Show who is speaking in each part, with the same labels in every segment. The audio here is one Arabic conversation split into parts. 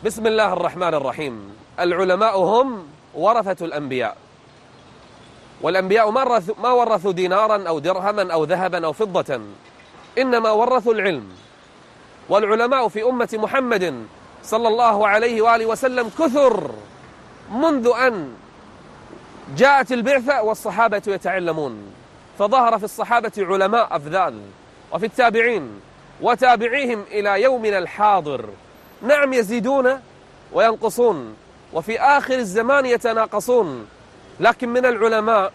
Speaker 1: بسم الله الرحمن الرحيم. العلماء هم ورثة الأنبياء، والأنبياء ما ورثوا دينارا أو درهما أو ذهبا أو فضة، إنما ورثوا العلم. والعلماء في أمة محمد صلى الله عليه وآله وسلم كثر منذ أن جاءت البعثة والصحابة يتعلمون، فظهر في الصحابة علماء أفذال، وفي التابعين وتابعيهم إلى يومنا الحاضر. نعم، يزيدون وينقصون، وفي آخر الزمان يتناقصون، لكن من العلماء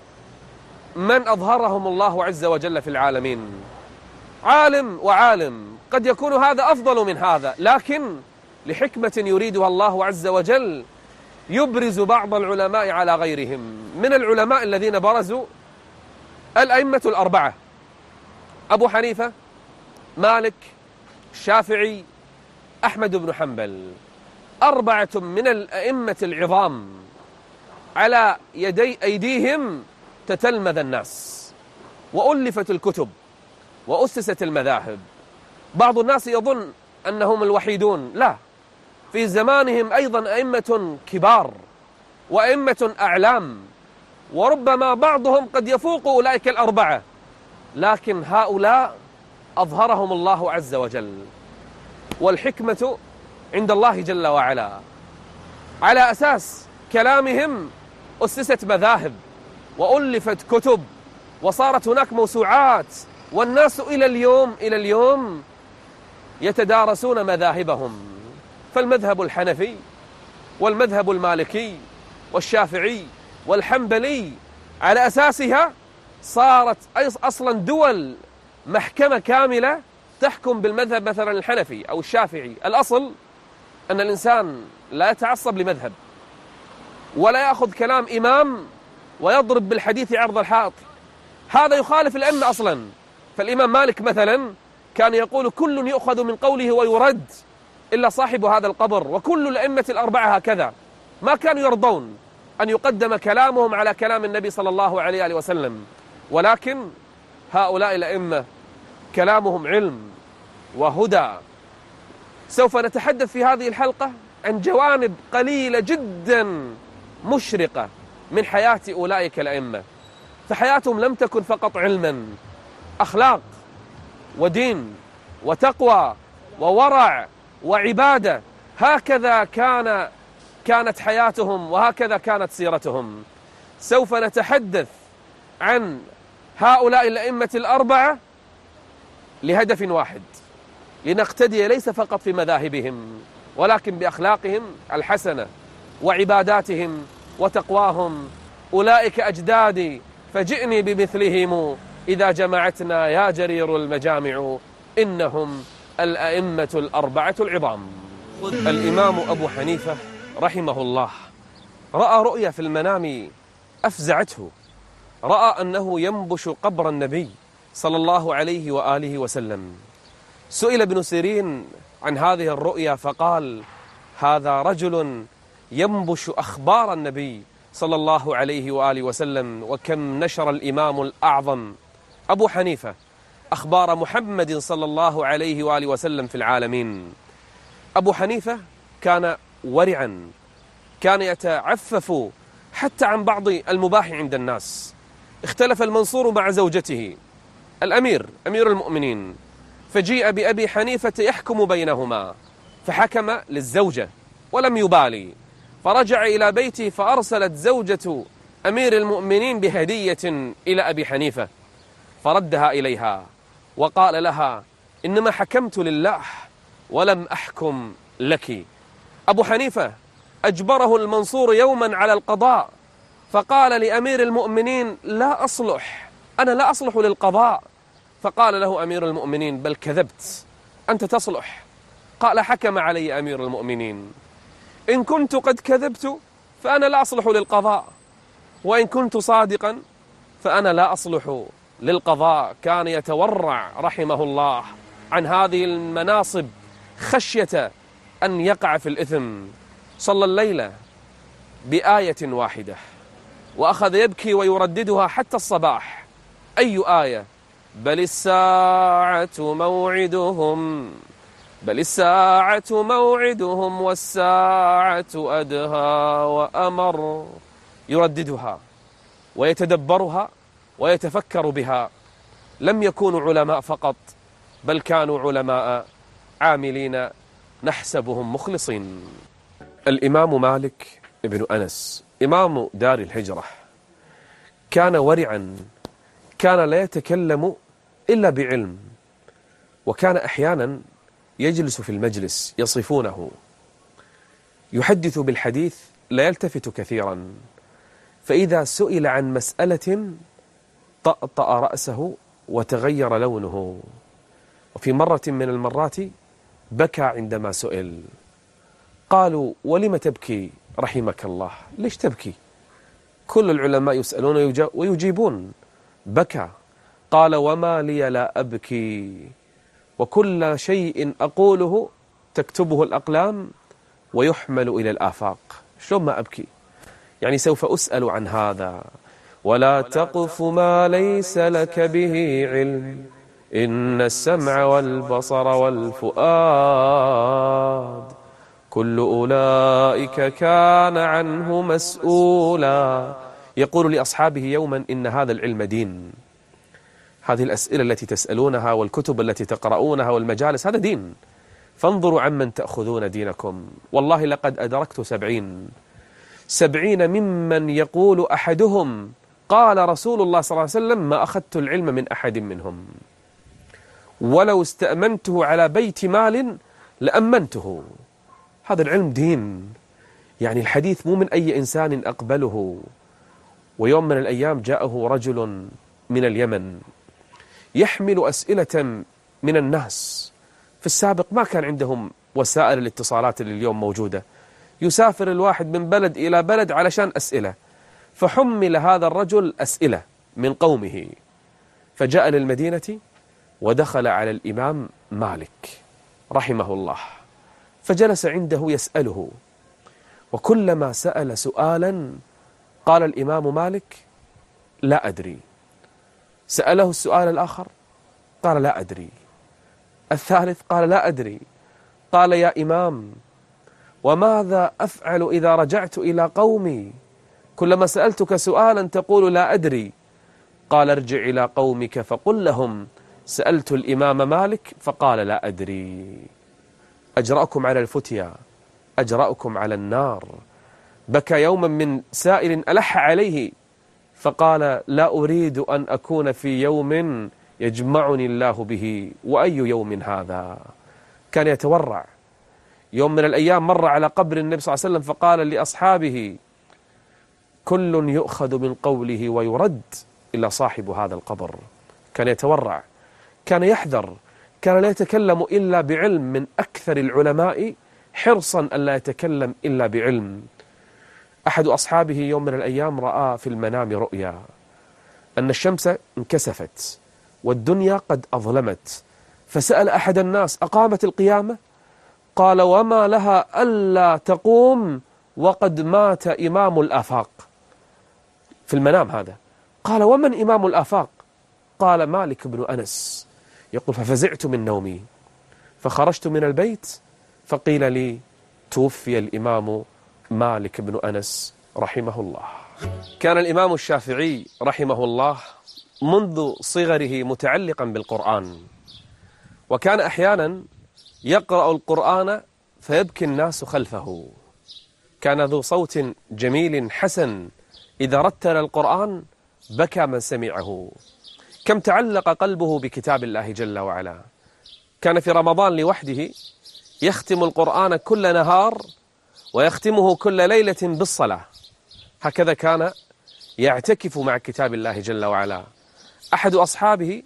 Speaker 1: من أظهرهم الله عز وجل في العالمين. عالم وعالم، قد يكون هذا أفضل من هذا، لكن لحكمة يريدها الله عز وجل يبرز بعض العلماء على غيرهم. من العلماء الذين برزوا الأئمة الأربعة: أبو حنيفة، مالك، الشافعي، أحمد بن حنبل. أربعة من الأئمة العظام على أيديهم تتلمذ الناس، وألفت الكتب، وأسست المذاهب. بعض الناس يظن أنهم الوحيدون، لا، في زمانهم أيضا أئمة كبار وأئمة أعلام، وربما بعضهم قد يفوق أولئك الأربعة، لكن هؤلاء أظهرهم الله عز وجل، والحكمة عند الله جل وعلا. على أساس كلامهم أسست مذاهب وألفت كتب وصارت هناك موسوعات، والناس إلى اليوم يتدارسون مذاهبهم. فالمذهب الحنفي والمذهب المالكي والشافعي والحنبلي على أساسها صارت أصلا دول محكمة كاملة تحكم بالمذهب، مثلا الحنفي أو الشافعي. الأصل أن الإنسان لا يتعصب لمذهب، ولا يأخذ كلام إمام ويضرب بالحديث عرض الحائط، هذا يخالف الأئمة أصلا. فالإمام مالك مثلا كان يقول: كل يؤخذ من قوله ويرد إلا صاحب هذا القبر. وكل الأئمة الأربعة هكذا، ما كانوا يرضون أن يقدم كلامهم على كلام النبي صلى الله عليه وسلم، ولكن هؤلاء الأئمة كلامهم علم وهدى. سوف نتحدث في هذه الحلقة عن جوانب قليلة جدا مشرقة من حياة أولئك الأئمة، فحياتهم لم تكن فقط علما، أخلاق ودين وتقوى وورع وعبادة. هكذا كانت حياتهم، وهكذا كانت سيرتهم. سوف نتحدث عن هؤلاء الأئمة الأربعة لهدف واحد: لنقتدي ليس فقط في مذاهبهم، ولكن بأخلاقهم الحسنة وعباداتهم وتقواهم. أولئك أجدادي فجئني بمثلهم، إذا جمعتنا يا جرير المجامع، إنهم الأئمة الأربعة العظام. الإمام أبو حنيفة رحمه الله رأى رؤيا في المنام أفزعته. رأى أنه ينبش قبر النبي صلى الله عليه وآله وسلم. سئل ابن سيرين عن هذه الرؤيا فقال: هذا رجل ينبش أخبار النبي صلى الله عليه وآله وسلم. وكم نشر الإمام الأعظم أبو حنيفة أخبار محمد صلى الله عليه وآله وسلم في العالمين. أبو حنيفة كان ورعا، كان يتعفف حتى عن بعض المباح عند الناس. اختلف المنصور مع زوجته أمير المؤمنين، فجيء بأبي حنيفة يحكم بينهما، فحكم للزوجة ولم يبالي، فرجع إلى بيته، فأرسلت زوجة أمير المؤمنين بهدية إلى أبي حنيفة، فردها إليها وقال لها: إنما حكمت لله ولم أحكم لك. أبو حنيفة أجبره المنصور يوما على القضاء، فقال لأمير المؤمنين: لا أصلح، أنا لا أصلح للقضاء. فقال له أمير المؤمنين: بل كذبت، أنت تصلح. قال: حكم علي أمير المؤمنين، إن كنت قد كذبت فأنا لا أصلح للقضاء، وإن كنت صادقا فأنا لا أصلح للقضاء. كان يتورع رحمه الله عن هذه المناصب خشية أن يقع في الإثم. صلى الليلة بآية واحدة وأخذ يبكي ويرددها حتى الصباح. أي آية؟ بل الساعة موعدهم بل الساعة موعدهم والساعة أدهى وأمر. يرددها ويتدبرها ويتفكر بها. لم يكونوا علماء فقط، بل كانوا علماء عاملين نحسبهم مخلصين. الإمام مالك بن أنس إمام دار الهجرة كان ورعا، كان لا يتكلم إلا بعلم، وكان أحيانا يجلس في المجلس يصفونه، يحدث بالحديث لا يلتفت كثيرا، فإذا سئل عن مسألة طأطأ رأسه وتغير لونه. وفي مرة من المرات بكى عندما سئل. قالوا: ولم تبكي رحمك الله؟ ليش تبكي؟ كل العلماء يسألون ويجيبون. بكى. قال: وما لي لا أبكي، وكل شيء أقوله تكتبه الأقلام ويحمل إلى الآفاق. شلون ما أبكي؟ يعني سوف أسأل عن هذا. ولا تقف ما ليس لك به علم، إن السمع والبصر والفؤاد كل أولئك كان عنه مسؤولا. يقول لأصحابه يوما: إن هذا العلم دين. هذه الأسئلة التي تسألونها والكتب التي تقرؤونها والمجالس، هذا دين. فانظروا عمن تأخذون دينكم. والله لقد أدركت 70 ممن يقول أحدهم: قال رسول الله صلى الله عليه وسلم: ما أخذت العلم من أحد منهم، ولو استأمنته على بيت مال لأمنته. هذا العلم دين، يعني الحديث مو من أي إنسان أقبله. ويوم من الأيام جاءه رجل من اليمن يحمل أسئلة من الناس. في السابق ما كان عندهم وسائل الاتصالات اللي اليوم موجودة، يسافر الواحد من بلد إلى بلد علشان أسئلة. فحمل هذا الرجل أسئلة من قومه، فجاء للمدينة ودخل على الإمام مالك رحمه الله، فجلس عنده يسأله. وكلما سأل سؤالا قال الإمام مالك: لا أدري. سأله السؤال الآخر قال: لا أدري. الثالث قال: لا أدري. قال: يا إمام، وماذا أفعل إذا رجعت إلى قومي؟ كلما سألتك سؤالا تقول لا أدري. قال: ارجع إلى قومك فقل لهم: سألت الإمام مالك فقال لا أدري. أجرأكم على الفتيا، أجرأكم على النار. بكى يوما من سائل ألح عليه فقال: لا أريد أن أكون في يوم يجمعني الله به، وأي يوم هذا؟ كان يتورع. يوم من الأيام مر على قبر النبي صلى الله عليه وسلم فقال لأصحابه: كل يؤخذ من قوله ويرد إلا صاحب هذا القبر. كان يتورع، كان يحذر، كان لا يتكلم إلا بعلم، من أكثر العلماء حرصا ألا يتكلم إلا بعلم. أحد أصحابه يوم من الأيام رأى في المنام رؤيا أن الشمس انكسفت والدنيا قد أظلمت، فسأل أحد الناس: أقامت القيامة؟ قال: وما لها ألا تقوم وقد مات إمام الآفاق. في المنام هذا. قال: ومن إمام الآفاق؟ قال: مالك بن أنس. يقول: ففزعت من نومي، فخرجت من البيت فقيل لي: توفي الإمام مالك بن أنس رحمه الله. كان الإمام الشافعي رحمه الله منذ صغره متعلقا بالقرآن، وكان أحيانا يقرأ القرآن فيبكي الناس خلفه. كان ذو صوت جميل حسن، إذا رتل القرآن بكى من سمعه. كم تعلق قلبه بكتاب الله جل وعلا. كان في رمضان لوحده يختم القرآن كل نهار ويختمه كل ليلة بالصلاة. هكذا كان يعتكف مع كتاب الله جل وعلا. أحد أصحابه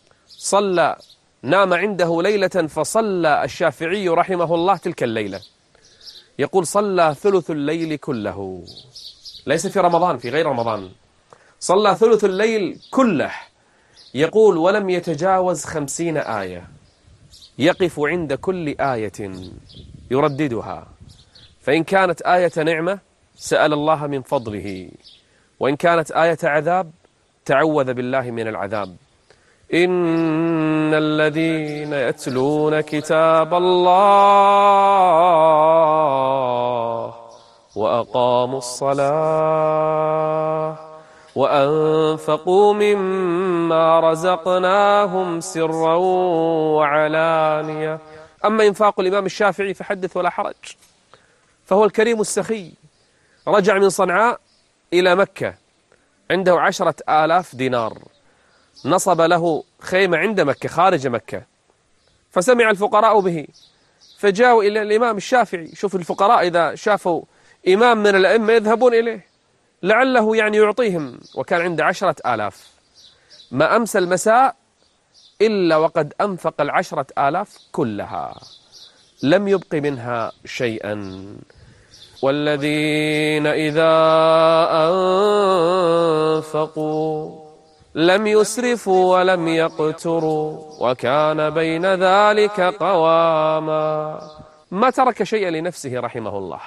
Speaker 1: نام عنده ليلة فصلى الشافعي رحمه الله تلك الليلة. يقول: صلى ثلث الليل كله، ليس في رمضان، في غير رمضان، صلى ثلث الليل كله. يقول: ولم يتجاوز 50 آية، يقف عند كل آية يرددها، فإن كانت آية نعمة سأل الله من فضله، وإن كانت آية عذاب تعوذ بالله من العذاب. إن الذين يتلون كتاب الله وأقاموا الصلاة وأنفقوا مما رزقناهم سرا وعلانية. أما إنفاق الإمام الشافعي فحدث ولا حرج، فهو الكريم السخي، رجع من صنعاء إلى مكة عنده 10,000 دينار، نصب له خيمة عند مكة خارج مكة، فسمع الفقراء به فجاءوا إلى الإمام الشافعي. شوف الفقراء إذا شافوا إمام من الأئمة يذهبون إليه لعله يعني يعطيهم، وكان عنده 10,000. ما أمسى المساء إلا وقد أنفق 10,000 كلها، لم يبق منها شيئا. والذين إذا أنفقوا لم يسرفوا ولم يقتروا وكان بين ذلك قواما. ما ترك شيئا لنفسه رحمه الله،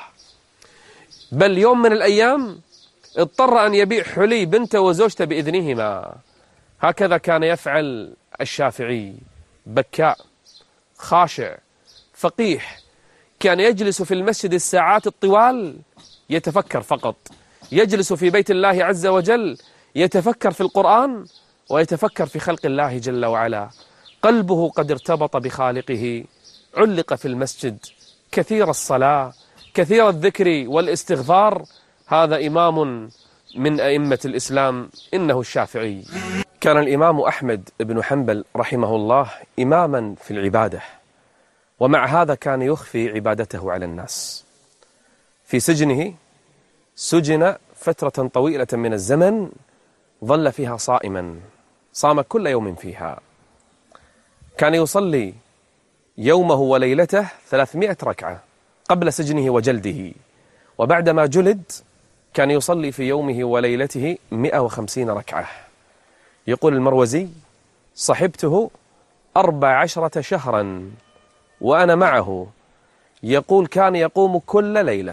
Speaker 1: بل يوم من الأيام اضطر أن يبيع حلي بنته وزوجته بإذنهما. هكذا كان يفعل الشافعي، بكاء خاشع فقيح، كان يجلس في المسجد الساعات الطوال يتفكر فقط، يجلس في بيت الله عز وجل يتفكر في القرآن ويتفكر في خلق الله جل وعلا. قلبه قد ارتبط بخالقه، علق في المسجد، كثير الصلاة، كثير الذكر والاستغفار. هذا إمام من أئمة الإسلام، إنه الشافعي. كان الإمام أحمد بن حنبل رحمه الله إماما في العبادة، ومع هذا كان يخفي عبادته على الناس. في سجنه سجن فترة طويلة من الزمن، ظل فيها صائما، صام كل يوم فيها. كان يصلي يومه وليلته 300 ركعة قبل سجنه وجلده، وبعدما جلد كان يصلي في يومه وليلته 150 ركعة. يقول المروزي: صحبته 14 شهرا وأنا معه، يقول كان يقوم كل ليلة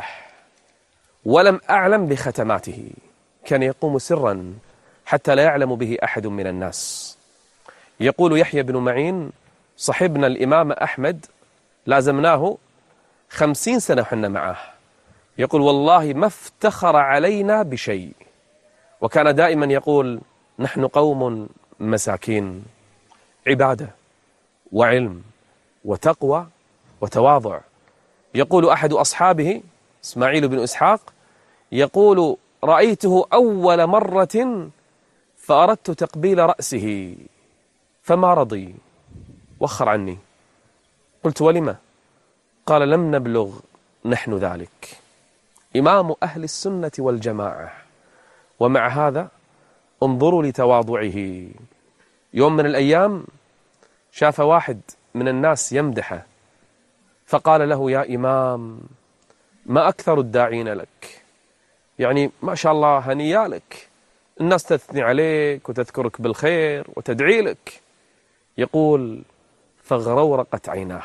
Speaker 1: ولم أعلم بختماته، كان يقوم سرا حتى لا يعلم به أحد من الناس. يقول يحيى بن معين: صحبنا الإمام أحمد، لازمناه 50 سنة وحنا معه، يقول والله ما افتخر علينا بشيء، وكان دائما يقول: نحن قوم مساكين، عبادة وعلم وتقوى وتواضع. يقول أحد أصحابه إسماعيل بن إسحاق، يقول: رأيته أول مرة فأردت تقبيل رأسه فما رضي، وخر عني. قلت: ولما؟ قال: لم نبلغ نحن ذلك. إمام أهل السنة والجماعة، ومع هذا انظروا لتواضعه. يوم من الأيام شاف واحد من الناس يمدحه، فقال له: يا إمام، ما أكثر الداعين لك، يعني ما شاء الله هنيا لك، الناس تثني عليك وتذكرك بالخير وتدعي لك. يقول: فغرورقت عيناه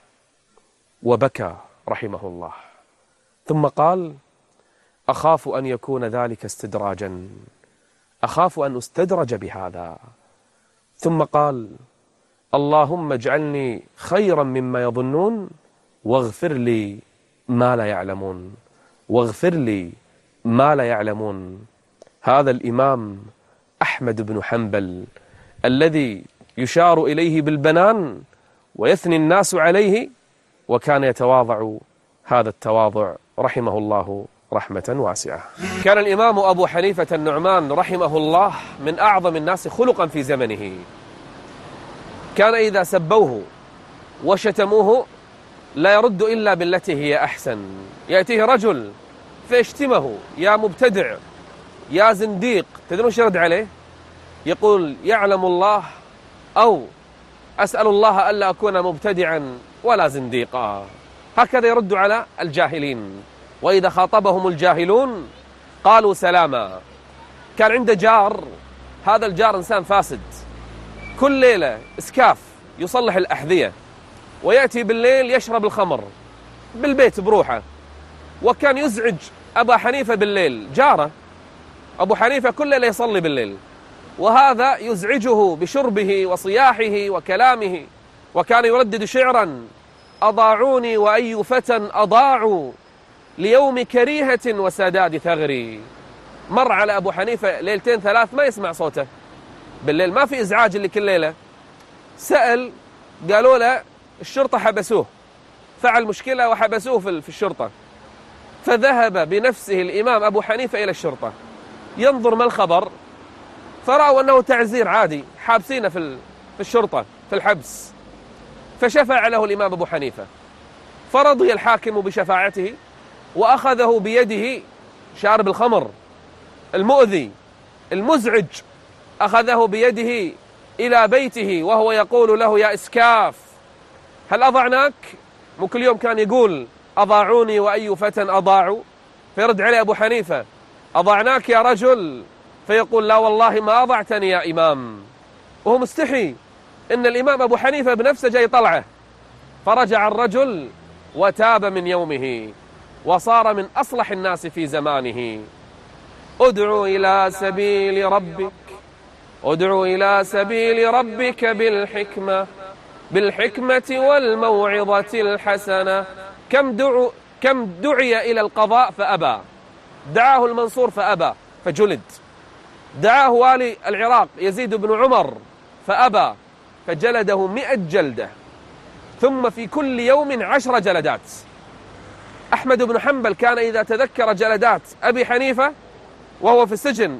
Speaker 1: وبكى رحمه الله، ثم قال: أخاف أن يكون ذلك استدراجا، أخاف أن أستدرج بهذا. ثم قال: اللهم اجعلني خيرا مما يظنون واغفر لي ما لا يعلمون، واغفر لي ما لا يعلمون. هذا الإمام أحمد بن حنبل الذي يشار إليه بالبنان ويثني الناس عليه، وكان يتواضع هذا التواضع رحمه الله رحمة واسعة. كان الإمام أبو حنيفة النعمان رحمه الله من أعظم الناس خلقا في زمنه. كان إذا سبوه وشتموه لا يرد إلا بالتي هي أحسن. يأتيه رجل فيشتمه: يا مبتدع، يا زنديق، تدرون ايش يرد عليه؟ يقول: يعلم الله، أو أسأل الله ألا أكون مبتدعا ولا زنديقا. هكذا يرد على الجاهلين، وإذا خاطبهم الجاهلون قالوا سلاما. كان عنده جار، هذا الجار إنسان فاسد، كل ليلة إسكاف يصلح الأحذية، ويأتي بالليل يشرب الخمر بالبيت بروحه، وكان يزعج أبا حنيفة بالليل. جاره أبو حنيفة كل ليلة يصلي بالليل، وهذا يزعجه بشربه وصياحه وكلامه، وكان يردد شعرا: أضاعوني وأي فتى أضاعوا ليوم كريهة وسداد ثغري. مر على أبو حنيفة ليلتين ثلاث ما يسمع صوته، بالليل ما في إزعاج اللي كل ليلة. سأل، قالوا له الشرطة حبسوه، فعل مشكلة وحبسوه في الشرطة. فذهب بنفسه الإمام أبو حنيفة إلى الشرطة ينظر ما الخبر، فرأوا أنه تعزير عادي، حابسينه في الشرطة في الحبس. فشفع له الإمام أبو حنيفة، فرضي الحاكم بشفاعته وأخذه بيده، شارب الخمر المؤذي المزعج، أخذه بيده إلى بيته وهو يقول له: يا إسكاف، هل أضعناك؟ مو كل يوم كان يقول: أضاعوني وأي فتى أضاعوا؟ فيرد عليه أبو حنيفة: أضعناك يا رجل؟ فيقول: لا والله ما أضعتني يا إمام. وهو مستحي إن الإمام أبو حنيفة بنفسه جاي طلعه. فرجع الرجل وتاب من يومه وصار من أصلح الناس في زمانه. ادعو إلى سبيل ربك، ادعو إلى سبيل ربك بالحكمة والموعظة الحسنة. كم دعي إلى القضاء فأبى، دعاه المنصور فأبى فجلد، دعاه والي العراق يزيد بن عمر فأبى فجلده 100 جلدة، ثم في كل يوم 10 جلدات. أحمد بن حنبل كان إذا تذكر جلدات أبي حنيفة وهو في السجن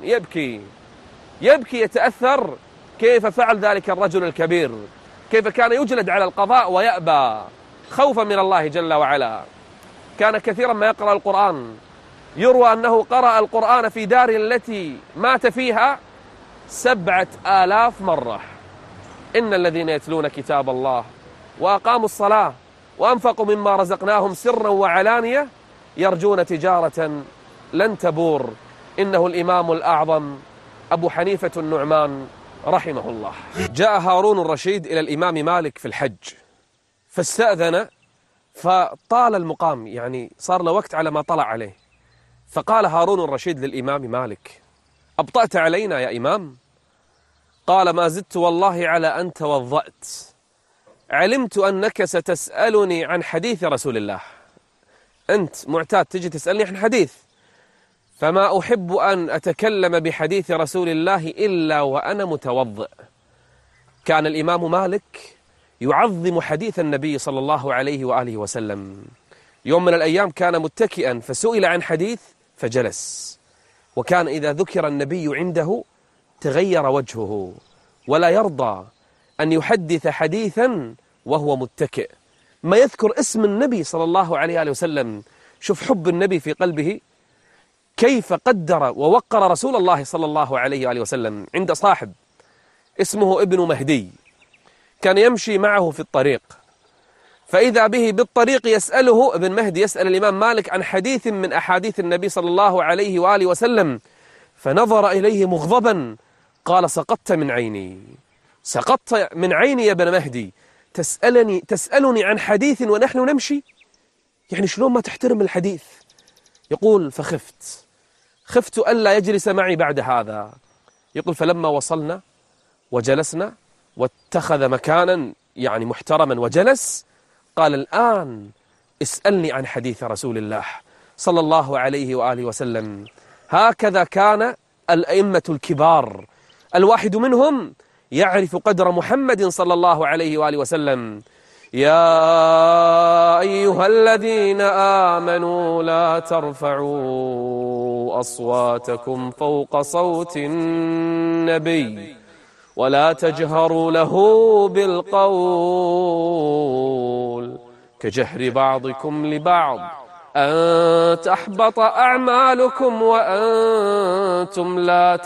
Speaker 1: يبكي يتأثر كيف فعل ذلك الرجل الكبير، كيف كان يجلد على القضاء ويأبى خوفا من الله جل وعلا. كان كثيرا ما يقرأ القرآن، يروى أنه قرأ القرآن في دار التي مات فيها 7000 مرة. إن الذين يتلون كتاب الله وأقاموا الصلاة وأنفقوا مما رزقناهم سرا وعلانية يرجون تجارة لن تبور. إنه الإمام الأعظم أبو حنيفة النعمان رحمه الله. جاء هارون الرشيد إلى الإمام مالك في الحج فاستأذن، فطال المقام، يعني صار له وقت على ما طلع عليه. فقال هارون الرشيد للإمام مالك: أبطأت علينا يا إمام؟ قال: ما زدت والله على أن توضأت، علمت أنك ستسألني عن حديث رسول الله، أنت معتاد تجي تسألني عن حديث، فما أحب أن أتكلم بحديث رسول الله إلا وأنا متوضئ. كان الإمام مالك يعظم حديث النبي صلى الله عليه وآله وسلم. يوم من الأيام كان متكئا فسئل عن حديث فجلس، وكان إذا ذكر النبي عنده تغير وجهه ولا يرضى أن يحدث حديثا وهو متكئ. ما يذكر اسم النبي صلى الله عليه وآله وسلم. شوف حب النبي في قلبه، كيف قدر ووقر رسول الله صلى الله عليه وآله وسلم. عند صاحب اسمه ابن مهدي كان يمشي معه في الطريق، فإذا به بالطريق يسأله ابن مهدي، يسأل الإمام مالك عن حديث من أحاديث النبي صلى الله عليه وآله وسلم، فنظر إليه مغضبا قال: سقطت من عيني، سقطت من عيني يا ابن مهدي، تسألني عن حديث ونحن نمشي؟ يعني شلون ما تحترم الحديث؟ يقول: خفت ألا يجلس معي بعد هذا. يقول: فلما وصلنا وجلسنا واتخذ مكانا يعني محترما وجلس، قال: الآن اسألني عن حديث رسول الله صلى الله عليه وآله وسلم. هكذا كان الأئمة الكبار، الواحد منهم يعرف قدر محمد صلى الله عليه وآله وسلم. يا أيها الذين آمنوا لا ترفعوا أصواتكم فوق صوت النبي ولا تجهروا له بالقول كجهر بعضكم لبعض أن تحبط أعمالكم وأنتم لا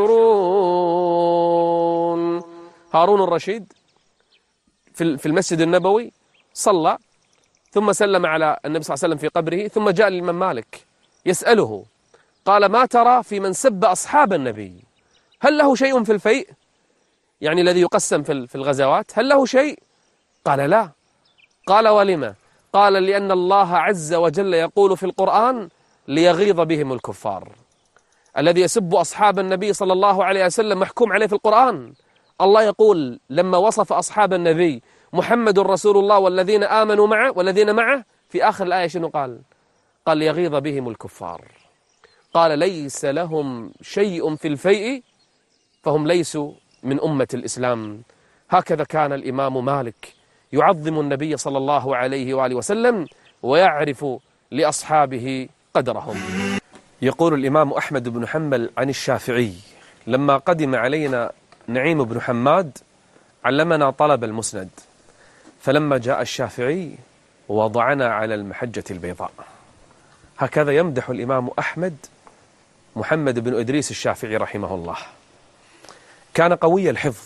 Speaker 1: تشعرون. هارون الرشيد في المسجد النبوي صلى، ثم سلم على النبي صلى الله عليه وسلم في قبره، ثم جاء الإمام مالك يسأله، قال: ما ترى في من سب أصحاب النبي؟ هل له شيء في الفيء؟ يعني الذي يقسم في الغزوات، هل له شيء؟ قال: لا. قال: ولما؟ قال: لأن الله عز وجل يقول في القرآن: ليغيظ بهم الكفار. الذي يسب أصحاب النبي صلى الله عليه وسلم محكوم عليه في القرآن. الله يقول لما وصف أصحاب النبي محمد رسول الله والذين آمنوا معه والذين معه في آخر الآية شنو قال؟ قال ليغيظ بهم الكفار. قال ليس لهم شيء في الفيء فهم ليسوا من أمة الإسلام. هكذا كان الإمام مالك يعظم النبي صلى الله عليه وآله وسلم ويعرف لأصحابه قدرهم. يقول الإمام أحمد بن حنبل عن الشافعي لما قدم علينا نعيم بن حماد علمنا طلب المسند، فلما جاء الشافعي وضعنا على المحجة البيضاء. هكذا يمدح الإمام أحمد محمد بن إدريس الشافعي رحمه الله. كان قوي الحفظ.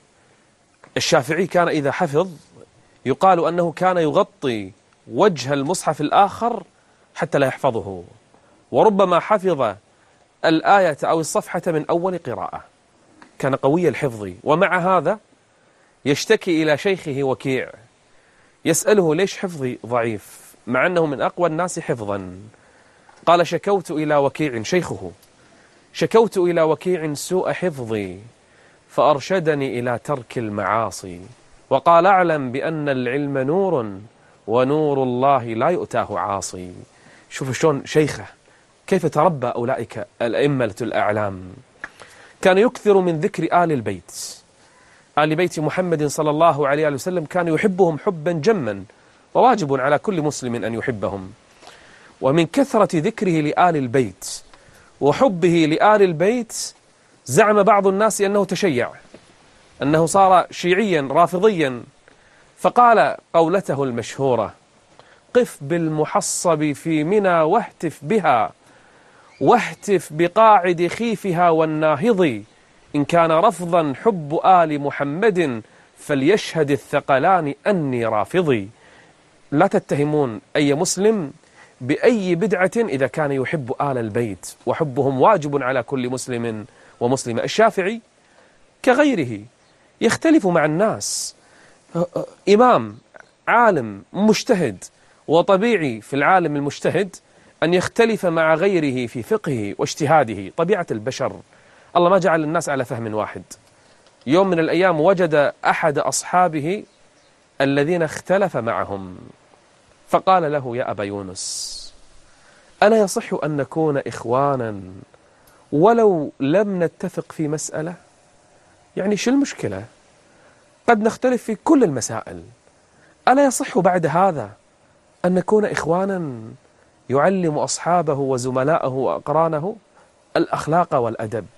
Speaker 1: الشافعي كان إذا حفظ يقال أنه كان يغطي وجه المصحف الآخر حتى لا يحفظه، وربما حفظ الآية أو الصفحة من أول قراءة. كان قوي الحفظ، ومع هذا يشتكي إلى شيخه وكيع يسأله ليش حفظي ضعيف مع أنه من أقوى الناس حفظا. قال شكوت إلى وكيع، شيخه، شكوت إلى وكيع سوء حفظي فأرشدني إلى ترك المعاصي، وقال أعلم بأن العلم نور ونور الله لا يؤتاه عاصي. شوف شلون شيخه كيف تربى أولئك الأئمة الأعلام. كان يكثر من ذكر آل البيت، آل بيت محمد صلى الله عليه وسلم كان يحبهم حبا جما، وواجب على كل مسلم أن يحبهم. ومن كثرة ذكره لآل البيت وحبه لآل البيت زعم بعض الناس أنه تشيع، أنه صار شيعيا رافضيا، فقال قولته المشهورة: قف بالمحصب في منى واهتف بها، واهتف بقاعد خيفها والناهض، إن كان رفضا حب آل محمد فليشهد الثقلان أني رافضي. لا تتهمون أي مسلم بأي بدعة إذا كان يحب آل البيت، وحبهم واجب على كل مسلم ومسلمة. الشافعي كغيره يختلف مع الناس، إمام عالم مجتهد، وطبيعي في العالم المجتهد أن يختلف مع غيره في فقهه واجتهاده، طبيعة البشر. الله ما جعل الناس على فهم واحد. يوم من الأيام وجد أحد أصحابه الذين اختلف معهم فقال له: يا أبا يونس، ألا يصح أن نكون إخوانا ولو لم نتفق في مسألة؟ يعني شو المشكلة؟ قد نختلف في كل المسائل، ألا يصح بعد هذا أن نكون إخوانا؟ يعلم أصحابه وزملاءه وأقرانه الأخلاق والأدب.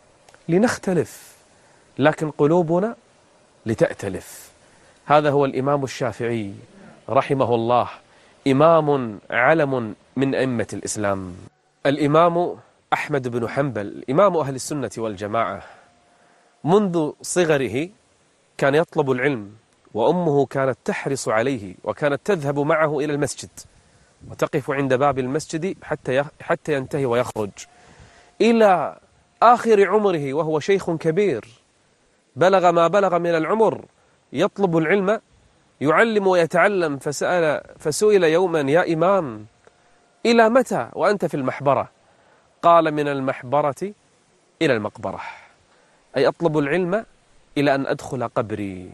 Speaker 1: لنختلف لكن قلوبنا لتأتلف. هذا هو الإمام الشافعي رحمه الله، إمام علم من أئمة الإسلام. الإمام أحمد بن حنبل إمام أهل السنة والجماعة، منذ صغره كان يطلب العلم، وأمه كانت تحرص عليه، وكانت تذهب معه إلى المسجد وتقف عند باب المسجد حتى ينتهي ويخرج، إلى آخر عمره وهو شيخ كبير بلغ ما بلغ من العمر يطلب العلم، يعلم ويتعلم. فسئل يوما: يا إمام، إلى متى وأنت في المحبرة؟ قال: من المحبرة إلى المقبرة، أي أطلب العلم إلى أن أدخل قبري.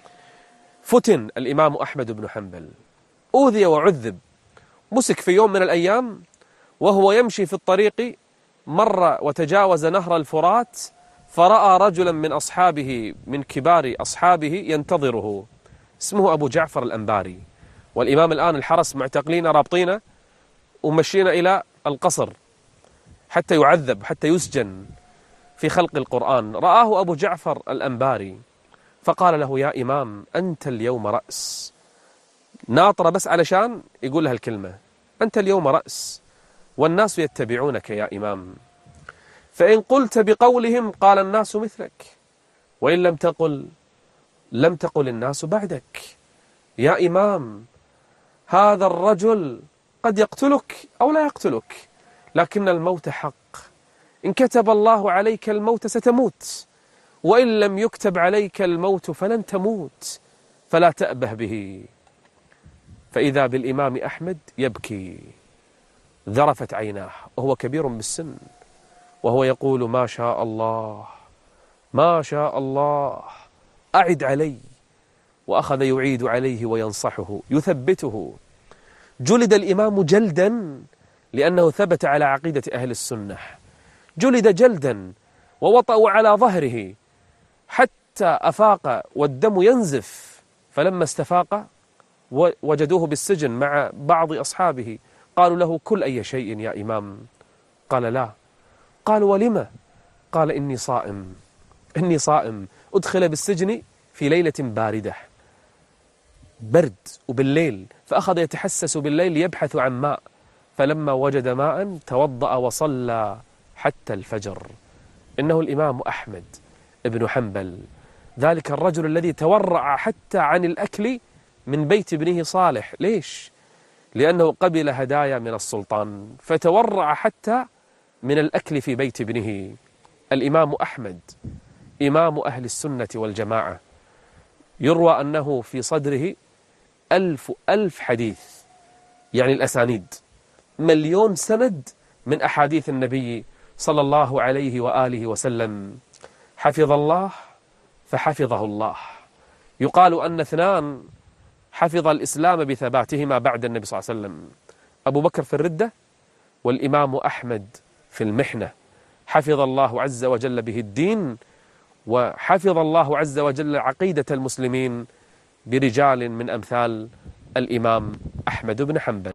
Speaker 1: فتن الإمام أحمد بن حنبل، أوذي وعذب، مسك في يوم من الأيام وهو يمشي في الطريق، مر وتجاوز نهر الفرات، فرأى رجلا من أصحابه، من كبار أصحابه، ينتظره، اسمه أبو جعفر الأنباري. والإمام الآن الحرس معتقلين رابطينه ومشينا إلى القصر حتى يعذب، حتى يسجن في خلق القرآن. رآه أبو جعفر الأنباري فقال له: يا إمام، أنت اليوم رأس. ناطر بس علشان يقول لها الكلمة: أنت اليوم رأس والناس يتبعونك يا إمام، فإن قلت بقولهم قال الناس مثلك، وإن لم تقل لم تقل الناس بعدك. يا إمام، هذا الرجل قد يقتلك أو لا يقتلك، لكن الموت حق، إن كتب الله عليك الموت ستموت، وإن لم يكتب عليك الموت فلن تموت، فلا تأبه به. فإذا بالإمام أحمد يبكي، ذرفت عيناه وهو كبير بالسن، وهو يقول ما شاء الله ما شاء الله أعد علي، وأخذ يعيد عليه وينصحه يثبته. جلد الإمام جلدا لأنه ثبت على عقيدة أهل السنة، جلد جلدا ووطأوا على ظهره حتى أفاق والدم ينزف، فلما استفاق وجدوه بالسجن مع بعض أصحابه، قالوا له كل أي شيء يا إمام، قال لا. قالوا ولم؟ قال إني صائم، إني صائم. أدخل بالسجن في ليلة باردة، برد وبالليل، فأخذ يتحسس بالليل يبحث عن ماء، فلما وجد ماء توضأ وصلى حتى الفجر. إنه الإمام أحمد ابن حنبل، ذلك الرجل الذي تورع حتى عن الأكل من بيت ابنه صالح. ليش؟ لأنه قبل هدايا من السلطان، فتورع حتى من الأكل في بيت ابنه. الإمام أحمد إمام أهل السنة والجماعة، يروى أنه في صدره 1000 حديث، يعني الأسانيد 1,000,000 سند من أحاديث النبي صلى الله عليه وآله وسلم. حفظ الله فحفظه الله. يقال أن 2 حفظ الإسلام بثباتهما بعد النبي صلى الله عليه وسلم: أبو بكر في الردة، والإمام أحمد في المحنة. حفظ الله عز وجل به الدين، وحفظ الله عز وجل عقيدة المسلمين برجال من أمثال الإمام أحمد بن حنبل.